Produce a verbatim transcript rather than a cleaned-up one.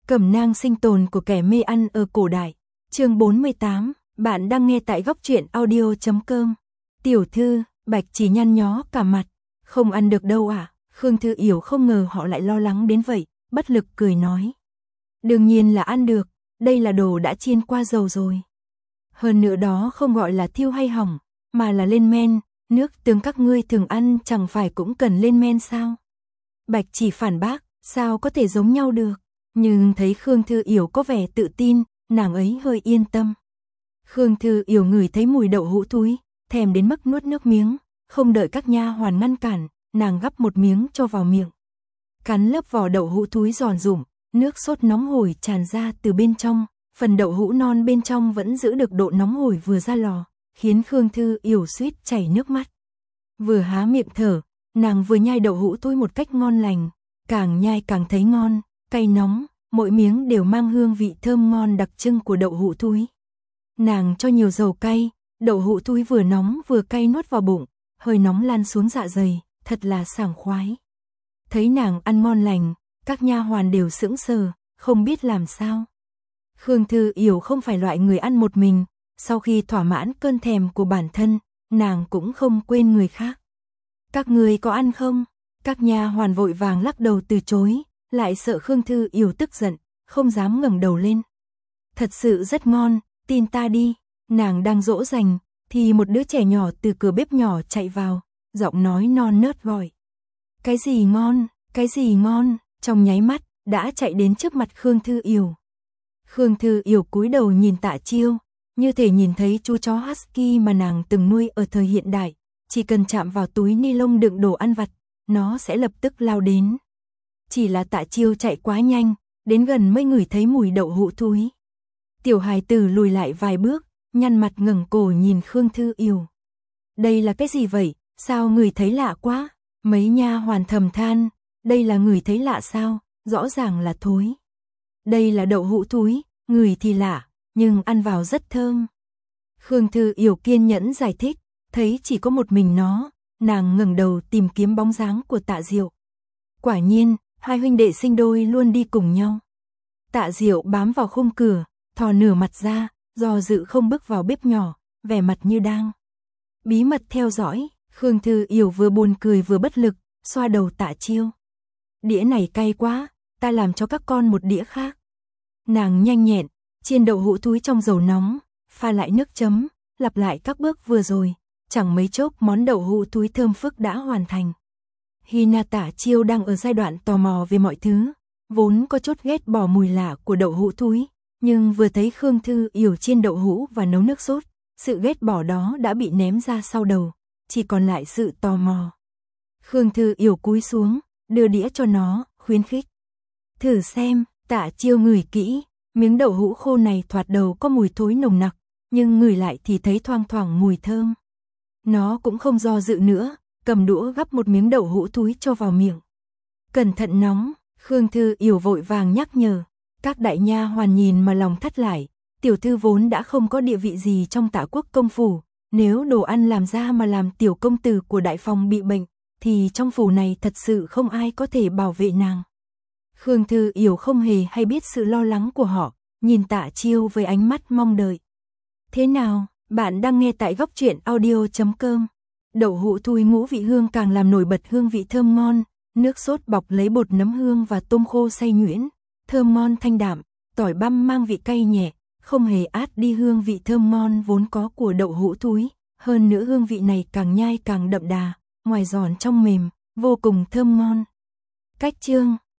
Cẩm nang sinh tồn của kẻ mê ăn ở cổ đại. Chương bốn mươi tám, bạn đang nghe tại góc truyện audio chấm com. Tiểu thư, Bạch Chỉ nhăn nhó cả mặt. Không ăn được đâu à? Khương Thư Yểu không ngờ họ lại lo lắng đến vậy, bất lực cười nói. Đương nhiên là ăn được, đây là đồ đã chiên qua dầu rồi. Hơn nữa đó không gọi là thiêu hay hỏng, mà là lên men, nước tương các ngươi thường ăn chẳng phải cũng cần lên men sao? Bạch Chỉ phản bác, sao có thể giống nhau được? Nhưng thấy Khương Thư Yểu có vẻ tự tin, nàng ấy hơi yên tâm. Khương Thư Yểu ngửi thấy mùi đậu hũ thúi, thèm đến mức nuốt nước miếng, không đợi các nha hoàn ngăn cản, nàng gắp một miếng cho vào miệng. Cắn lớp vỏ đậu hũ thúi giòn giụm, nước sốt nóng hổi tràn ra từ bên trong, phần đậu hũ non bên trong vẫn giữ được độ nóng hổi vừa ra lò, khiến Khương Thư Yểu suýt chảy nước mắt. Vừa há miệng thở, nàng vừa nhai đậu hũ thúi một cách ngon lành, càng nhai càng thấy ngon, cay nóng, mỗi miếng đều mang hương vị thơm ngon đặc trưng của đậu hũ thúi. Nàng cho nhiều dầu cay, đậu hũ thúi vừa nóng vừa cay nuốt vào bụng, hơi nóng lan xuống dạ dày, thật là sảng khoái. Thấy nàng ăn ngon lành, các nha hoàn đều sững sờ, không biết làm sao. Khương Thư Yểu không phải loại người ăn một mình, sau khi thỏa mãn cơn thèm của bản thân, nàng cũng không quên người khác. Các người có ăn không? Các nha hoàn vội vàng lắc đầu từ chối, lại sợ Khương Thư Yểu tức giận, không dám ngẩng đầu lên. Thật sự rất ngon, tin ta đi. Nàng đang dỗ dành, thì một đứa trẻ nhỏ từ cửa bếp nhỏ chạy vào, giọng nói non nớt gọi. Cái gì ngon, cái gì ngon, trong nháy mắt, đã chạy đến trước mặt Khương Thư Yểu. Khương Thư Yểu cúi đầu nhìn Tạ Chiêu, như thể nhìn thấy chú chó husky mà nàng từng nuôi ở thời hiện đại, chỉ cần chạm vào túi ni lông đựng đồ ăn vặt, nó sẽ lập tức lao đến. Chỉ là Tạ Chiêu chạy quá nhanh, đến gần mới ngửi thấy mùi đậu hũ thúi. Tiểu hài tử lùi lại vài bước, nhăn mặt ngẩng cổ nhìn Khương Thư Yểu. Đây là cái gì vậy, sao ngửi thấy lạ quá? Mấy nha hoàn thầm than, đây là ngửi thấy lạ sao, rõ ràng là thối. Đây là đậu hũ thúi, ngửi thì lạ, nhưng ăn vào rất thơm. Khương Thư Yểu kiên nhẫn giải thích, thấy chỉ có một mình nó, nàng ngẩng đầu tìm kiếm bóng dáng của Tạ Diệu. Quả nhiên, hai huynh đệ sinh đôi luôn đi cùng nhau. Tạ Diệu bám vào khung cửa, thò nửa mặt ra, do dự không bước vào bếp nhỏ, vẻ mặt như đang bí mật theo dõi. Khương Thư Yểu vừa buồn cười vừa bất lực, xoa đầu Tạ Chiêu. Đĩa này cay quá, ta làm cho các con một đĩa khác. Nàng nhanh nhẹn, chiên đậu hũ thúi trong dầu nóng, pha lại nước chấm, lặp lại các bước vừa rồi, chẳng mấy chốc món đậu hũ thúi thơm phức đã hoàn thành. Hina Tạ Chiêu đang ở giai đoạn tò mò về mọi thứ, vốn có chút ghét bỏ mùi lạ của đậu hũ thúi, nhưng vừa thấy Khương Thư Yểu chiên đậu hũ và nấu nước sốt, sự ghét bỏ đó đã bị ném ra sau đầu, chỉ còn lại sự tò mò. Khương Thư Yểu cúi xuống, đưa đĩa cho nó, khuyến khích. Thử xem. Tạ Chiêu ngửi kỹ, miếng đậu hũ khô này thoạt đầu có mùi thối nồng nặc, nhưng ngửi lại thì thấy thoang thoảng mùi thơm. Nó cũng không do dự nữa, cầm đũa gắp một miếng đậu hũ thúi cho vào miệng. Cẩn thận nóng, Khương Thư Yểu vội vàng nhắc nhở. Các đại nha hoàn nhìn mà lòng thắt lại, tiểu thư vốn đã không có địa vị gì trong Tạ Quốc công phủ, nếu đồ ăn làm ra mà làm tiểu công tử của đại phòng bị bệnh, thì trong phủ này thật sự không ai có thể bảo vệ nàng. Khương Thư Yểu không hề hay biết sự lo lắng của họ, nhìn Tạ Chiêu với ánh mắt mong đợi. Thế nào, bạn đang nghe tại góc truyện audio chấm com. Đậu hũ thúi ngũ vị hương càng làm nổi bật hương vị thơm ngon, nước sốt bọc lấy bột nấm hương và tôm khô xay nhuyễn, thơm ngon thanh đạm, tỏi băm mang vị cay nhẹ, không hề át đi hương vị thơm ngon vốn có của đậu hũ thúi, hơn nữa hương vị này càng nhai càng đậm đà, ngoài giòn trong mềm, vô cùng thơm ngon. Cách chương